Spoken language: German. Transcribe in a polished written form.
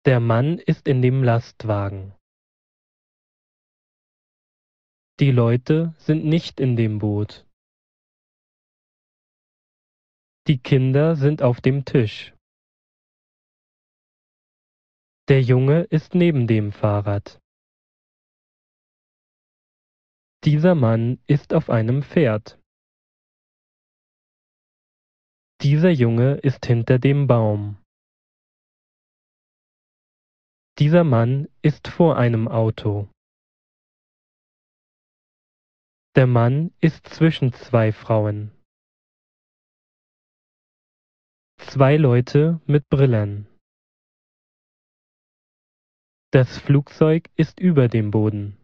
Der Mann ist in dem Lastwagen. Die Leute sind nicht in dem Boot. Die Kinder sind auf dem Tisch. Der Junge ist neben dem Fahrrad. Dieser Mann ist auf einem Pferd. Dieser Junge ist hinter dem Baum. Dieser Mann ist vor einem Auto. Der Mann ist zwischen zwei Frauen. Zwei Leute mit Brillen. Das Flugzeug ist über dem Boden.